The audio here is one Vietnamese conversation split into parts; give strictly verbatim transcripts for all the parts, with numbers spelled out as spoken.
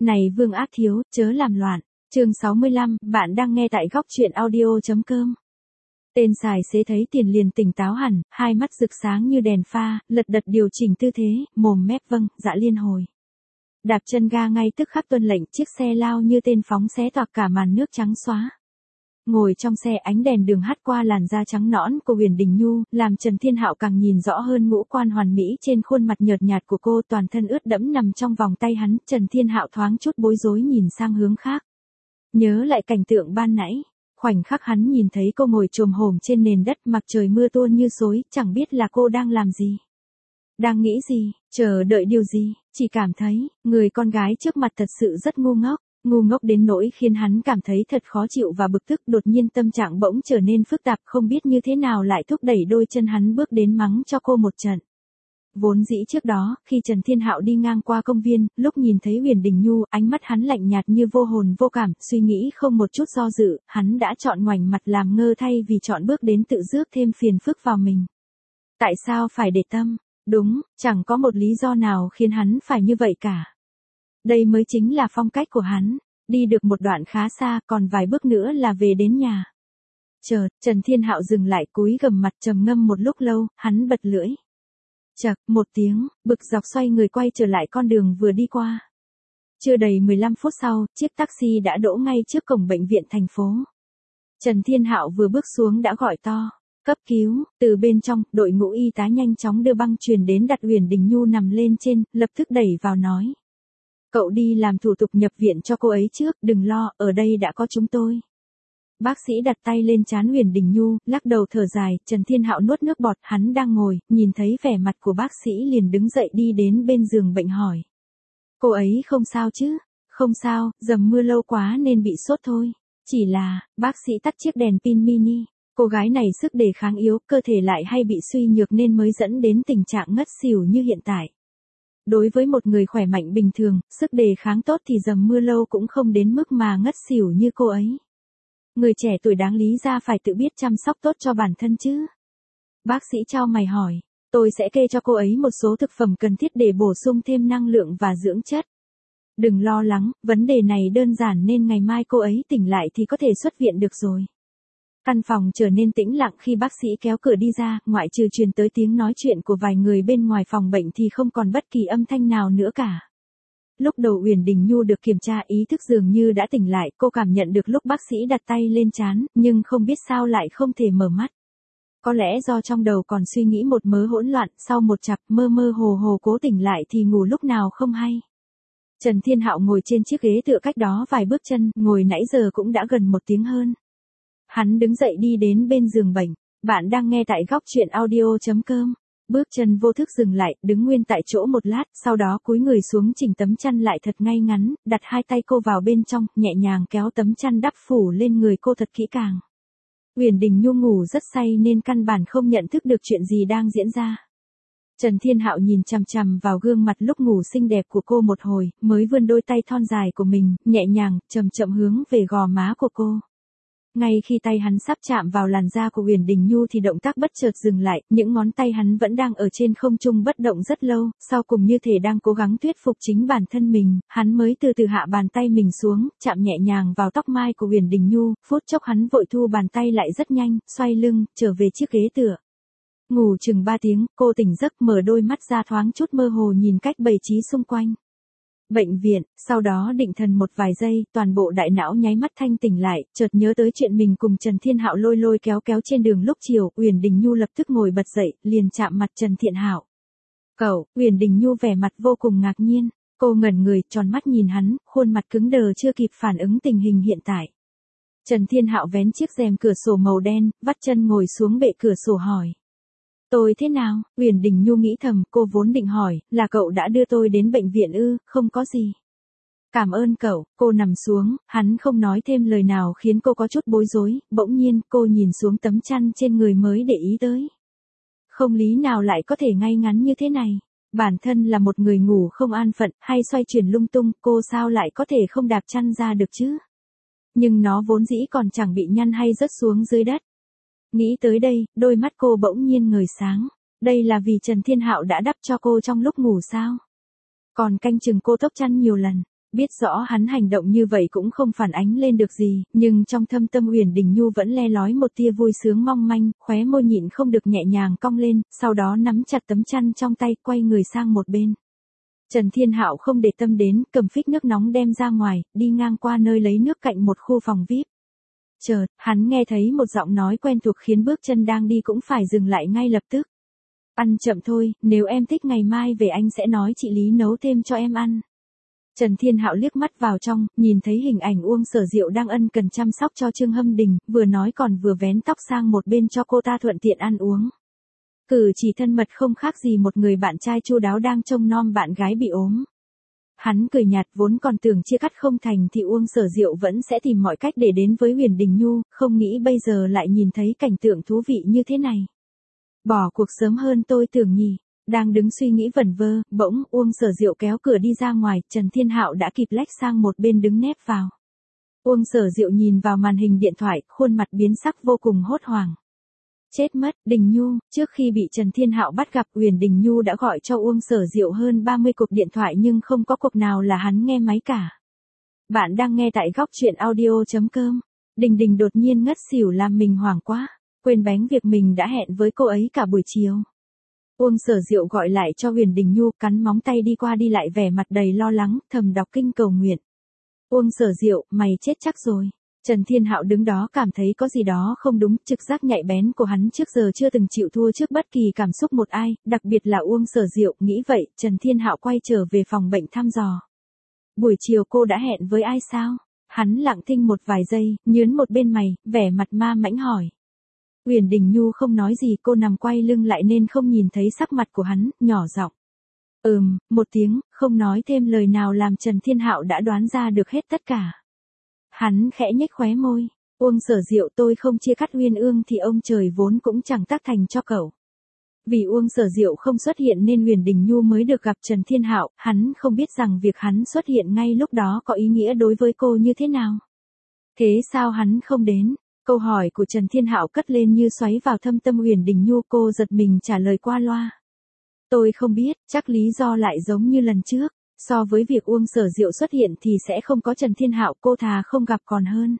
Này Vương Ác Thiếu, chớ làm loạn. Chương sáu mươi lăm, bạn đang nghe tại góc truyện audio.com. Tên xài xế thấy tiền liền tỉnh táo hẳn, hai mắt rực sáng như đèn pha, lật đật điều chỉnh tư thế, mồm mép vâng, dạ liên hồi. Đạp chân ga ngay tức khắc tuân lệnh, chiếc xe lao như tên phóng xé toạc cả màn nước trắng xóa. Ngồi trong xe, ánh đèn đường hắt qua làn da trắng nõn của Huyền Đình Nhu, làm Trần Thiên Hạo càng nhìn rõ hơn ngũ quan hoàn mỹ trên khuôn mặt nhợt nhạt của cô, toàn thân ướt đẫm nằm trong vòng tay hắn. Trần Thiên Hạo thoáng chút bối rối nhìn sang hướng khác. Nhớ lại cảnh tượng ban nãy, khoảnh khắc hắn nhìn thấy cô ngồi chồm hổm trên nền đất, mặc trời mưa tuôn như xối, chẳng biết là cô đang làm gì, đang nghĩ gì, chờ đợi điều gì, chỉ cảm thấy người con gái trước mặt thật sự rất ngu ngốc. Ngu ngốc đến nỗi khiến hắn cảm thấy thật khó chịu và bực tức. Đột nhiên tâm trạng bỗng trở nên phức tạp, không biết như thế nào lại thúc đẩy đôi chân hắn bước đến mắng cho cô một trận. Vốn dĩ trước đó, khi Trần Thiên Hạo đi ngang qua công viên, lúc nhìn thấy Huyền Đình Nhu, ánh mắt hắn lạnh nhạt như vô hồn vô cảm, suy nghĩ không một chút do dự, hắn đã chọn ngoảnh mặt làm ngơ thay vì chọn bước đến tự rước thêm phiền phức vào mình. Tại sao phải để tâm? Đúng, chẳng có một lý do nào khiến hắn phải như vậy cả. Đây mới chính là phong cách của hắn. Đi được một đoạn khá xa, còn vài bước nữa là về đến nhà. Chợt, Trần Thiên Hạo dừng lại, cúi gằm mặt trầm ngâm một lúc lâu, hắn bật lưỡi. Chậc, một tiếng, bực dọc xoay người quay trở lại con đường vừa đi qua. Chưa đầy mười lăm phút sau, chiếc taxi đã đỗ ngay trước cổng bệnh viện thành phố. Trần Thiên Hạo vừa bước xuống đã gọi to. Cấp cứu. Từ bên trong, đội ngũ y tá nhanh chóng đưa băng truyền đến, đặt Huyền Đình Nhu nằm lên trên, lập tức đẩy vào nói. Cậu đi làm thủ tục nhập viện cho cô ấy trước, đừng lo, ở đây đã có chúng tôi. Bác sĩ đặt tay lên trán Huyền Đình Nhu, lắc đầu thở dài. Trần Thiên Hạo nuốt nước bọt, hắn đang ngồi, nhìn thấy vẻ mặt của bác sĩ liền đứng dậy đi đến bên giường bệnh hỏi. Cô ấy không sao chứ? Không sao, dầm mưa lâu quá nên bị sốt thôi. Chỉ là, bác sĩ tắt chiếc đèn pin mini. Cô gái này sức đề kháng yếu, cơ thể lại hay bị suy nhược nên mới dẫn đến tình trạng ngất xỉu như hiện tại. Đối với một người khỏe mạnh bình thường, sức đề kháng tốt thì dầm mưa lâu cũng không đến mức mà ngất xỉu như cô ấy. Người trẻ tuổi đáng lý ra phải tự biết chăm sóc tốt cho bản thân chứ. Bác sĩ chau mày hỏi, tôi sẽ kê cho cô ấy một số thực phẩm cần thiết để bổ sung thêm năng lượng và dưỡng chất. Đừng lo lắng, vấn đề này đơn giản nên ngày mai cô ấy tỉnh lại thì có thể xuất viện được rồi. Căn phòng trở nên tĩnh lặng khi bác sĩ kéo cửa đi ra, ngoại trừ truyền tới tiếng nói chuyện của vài người bên ngoài phòng bệnh thì không còn bất kỳ âm thanh nào nữa cả. Lúc đầu Huyền Đình Nhu được kiểm tra, ý thức dường như đã tỉnh lại, cô cảm nhận được lúc bác sĩ đặt tay lên trán, nhưng không biết sao lại không thể mở mắt. Có lẽ do trong đầu còn suy nghĩ một mớ hỗn loạn, sau một chặp mơ mơ hồ hồ cố tỉnh lại thì ngủ lúc nào không hay. Trần Thiên Hạo ngồi trên chiếc ghế tựa cách đó vài bước chân, ngồi nãy giờ cũng đã gần một tiếng hơn. Hắn đứng dậy đi đến bên giường bệnh. Bạn đang nghe tại góc truyện audio.com. Bước chân vô thức dừng lại, đứng nguyên tại chỗ một lát, sau đó cúi người xuống chỉnh tấm chăn lại thật ngay ngắn, đặt hai tay cô vào bên trong, nhẹ nhàng kéo tấm chăn đắp phủ lên người cô thật kỹ càng. Huyền Đình Nhu ngủ rất say nên căn bản không nhận thức được chuyện gì đang diễn ra. Trần Thiên Hạo nhìn chằm chằm vào gương mặt lúc ngủ xinh đẹp của cô một hồi, mới vươn đôi tay thon dài của mình, nhẹ nhàng, chậm chậm hướng về gò má của cô. Ngay khi tay hắn sắp chạm vào làn da của Huyền Đình Nhu thì động tác bất chợt dừng lại, những ngón tay hắn vẫn đang ở trên không trung bất động rất lâu, sau cùng như thể đang cố gắng thuyết phục chính bản thân mình, hắn mới từ từ hạ bàn tay mình xuống, chạm nhẹ nhàng vào tóc mai của Huyền Đình Nhu, phút chốc hắn vội thu bàn tay lại rất nhanh, xoay lưng, trở về chiếc ghế tựa. Ngủ chừng ba tiếng, cô tỉnh giấc, mở đôi mắt ra thoáng chút mơ hồ nhìn cách bày trí xung quanh. Bệnh viện, sau đó định thần một vài giây, toàn bộ đại não nháy mắt thanh tỉnh lại, chợt nhớ tới chuyện mình cùng Trần Thiên Hạo lôi lôi kéo kéo trên đường lúc chiều, Huyền Đình Nhu lập tức ngồi bật dậy, liền chạm mặt Trần Thiên Hạo. Cậu, Huyền Đình Nhu vẻ mặt vô cùng ngạc nhiên, cô ngẩn người, tròn mắt nhìn hắn, khuôn mặt cứng đờ chưa kịp phản ứng tình hình hiện tại. Trần Thiên Hạo vén chiếc rèm cửa sổ màu đen, vắt chân ngồi xuống bệ cửa sổ hỏi. Tôi thế nào? Huyền Đình Nhu nghĩ thầm, cô vốn định hỏi, là cậu đã đưa tôi đến bệnh viện ư? Không có gì. Cảm ơn cậu. Cô nằm xuống, hắn không nói thêm lời nào khiến cô có chút bối rối, bỗng nhiên cô nhìn xuống tấm chăn trên người mới để ý tới. Không lý nào lại có thể ngay ngắn như thế này. Bản thân là một người ngủ không an phận, hay xoay chuyển lung tung, cô sao lại có thể không đạp chăn ra được chứ? Nhưng nó vốn dĩ còn chẳng bị nhăn hay rớt xuống dưới đất. Nghĩ tới đây, đôi mắt cô bỗng nhiên ngời sáng. Đây là vì Trần Thiên Hạo đã đắp cho cô trong lúc ngủ sao? Còn canh chừng cô tốc chăn nhiều lần. Biết rõ hắn hành động như vậy cũng không phản ánh lên được gì, nhưng trong thâm tâm Uyển Đình Nhu vẫn le lói một tia vui sướng mong manh, khóe môi nhịn không được nhẹ nhàng cong lên, sau đó nắm chặt tấm chăn trong tay quay người sang một bên. Trần Thiên Hạo không để tâm đến, cầm phích nước nóng đem ra ngoài, đi ngang qua nơi lấy nước cạnh một khu phòng vi ai pi. Chợt, hắn nghe thấy một giọng nói quen thuộc khiến bước chân đang đi cũng phải dừng lại ngay lập tức. Ăn chậm thôi, nếu em thích ngày mai về anh sẽ nói chị Lý nấu thêm cho em ăn. Trần Thiên Hạo liếc mắt vào trong, nhìn thấy hình ảnh Uông Sở Diệu đang ân cần chăm sóc cho Trương Hâm Đình, vừa nói còn vừa vén tóc sang một bên cho cô ta thuận tiện ăn uống. Cử chỉ thân mật không khác gì một người bạn trai chu đáo đang trông nom bạn gái bị ốm. Hắn cười nhạt, vốn còn tưởng chia cắt không thành thì Uông Sở Diệu vẫn sẽ tìm mọi cách để đến với Uyển Đình Nhu, không nghĩ bây giờ lại nhìn thấy cảnh tượng thú vị như thế này. Bỏ cuộc sớm hơn tôi tưởng nhỉ. Đang đứng suy nghĩ vẩn vơ, bỗng Uông Sở Diệu kéo cửa đi ra ngoài, Trần Thiên Hạo đã kịp lách sang một bên đứng nép vào. Uông Sở Diệu nhìn vào màn hình điện thoại, khuôn mặt biến sắc vô cùng hốt hoảng. Chết mất, Đình Nhu, trước khi bị Trần Thiên Hạo bắt gặp, Uyển Đình Nhu đã gọi cho Uông Sở Diệu hơn ba mươi cuộc điện thoại nhưng không có cuộc nào là hắn nghe máy cả. Bạn đang nghe tại góc truyện audio chấm com. Đình Đình đột nhiên ngất xỉu làm mình hoảng quá, quên bén việc mình đã hẹn với cô ấy cả buổi chiều. Uông Sở Diệu gọi lại cho Uyển Đình Nhu, cắn móng tay đi qua đi lại vẻ mặt đầy lo lắng, thầm đọc kinh cầu nguyện. Uông Sở Diệu, mày chết chắc rồi. Trần Thiên Hạo đứng đó cảm thấy có gì đó không đúng, trực giác nhạy bén của hắn trước giờ chưa từng chịu thua trước bất kỳ cảm xúc một ai, đặc biệt là Uông Sở Diệu, nghĩ vậy, Trần Thiên Hạo quay trở về phòng bệnh thăm dò. Buổi chiều cô đã hẹn với ai sao? Hắn lặng thinh một vài giây, nhướng một bên mày, vẻ mặt ma mãnh hỏi. Uyển Đình Nhu không nói gì, cô nằm quay lưng lại nên không nhìn thấy sắc mặt của hắn, nhỏ giọng. Ừm, một tiếng, không nói thêm lời nào làm Trần Thiên Hạo đã đoán ra được hết tất cả. Hắn khẽ nhếch khóe môi, Uông Sở Diệu, tôi không chia cắt Uyên Ương thì ông trời vốn cũng chẳng tác thành cho cậu. Vì Uông Sở Diệu không xuất hiện nên Uyển Đình Nhu mới được gặp Trần Thiên Hạo, hắn không biết rằng việc hắn xuất hiện ngay lúc đó có ý nghĩa đối với cô như thế nào. Thế sao hắn không đến? Câu hỏi của Trần Thiên Hạo cất lên như xoáy vào thâm tâm Uyển Đình Nhu, cô giật mình trả lời qua loa. Tôi không biết, chắc lý do lại giống như lần trước. So với việc Uông Sở Diệu xuất hiện thì sẽ không có Trần Thiên Hạo, cô thà không gặp còn hơn.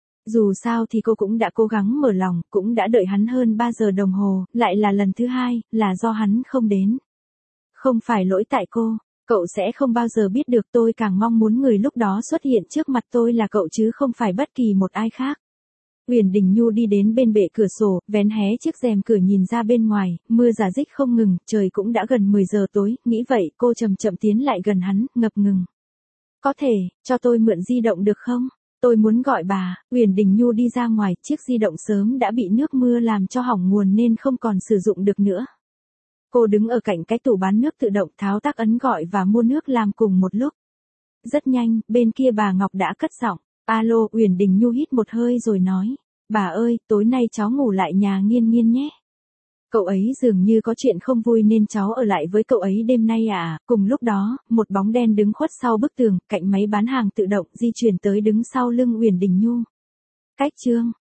Dù sao thì cô cũng đã cố gắng mở lòng, cũng đã đợi hắn hơn ba giờ đồng hồ, lại là lần thứ hai, là do hắn không đến. Không phải lỗi tại cô, cậu sẽ không bao giờ biết được, tôi càng mong muốn người lúc đó xuất hiện trước mặt tôi là cậu chứ không phải bất kỳ một ai khác. Uyển Đình Nhu đi đến bên bệ cửa sổ, vén hé chiếc rèm cửa nhìn ra bên ngoài, mưa rả rích không ngừng, trời cũng đã gần mười giờ tối, nghĩ vậy, cô chậm chậm tiến lại gần hắn, ngập ngừng. Có thể, cho tôi mượn di động được không? Tôi muốn gọi bà. Uyển Đình Nhu đi ra ngoài, chiếc di động sớm đã bị nước mưa làm cho hỏng nguồn nên không còn sử dụng được nữa. Cô đứng ở cạnh cái tủ bán nước tự động, tháo tác ấn gọi và mua nước làm cùng một lúc. Rất nhanh, bên kia bà Ngọc đã cất giọng. Alo, Uyển Đình Nhu hít một hơi rồi nói. Bà ơi, tối nay cháu ngủ lại nhà Nghiên Nghiên nhé. Cậu ấy dường như có chuyện không vui nên cháu ở lại với cậu ấy đêm nay à. Cùng lúc đó, một bóng đen đứng khuất sau bức tường, cạnh máy bán hàng tự động, di chuyển tới đứng sau lưng Uyển Đình Nhu. Cách chương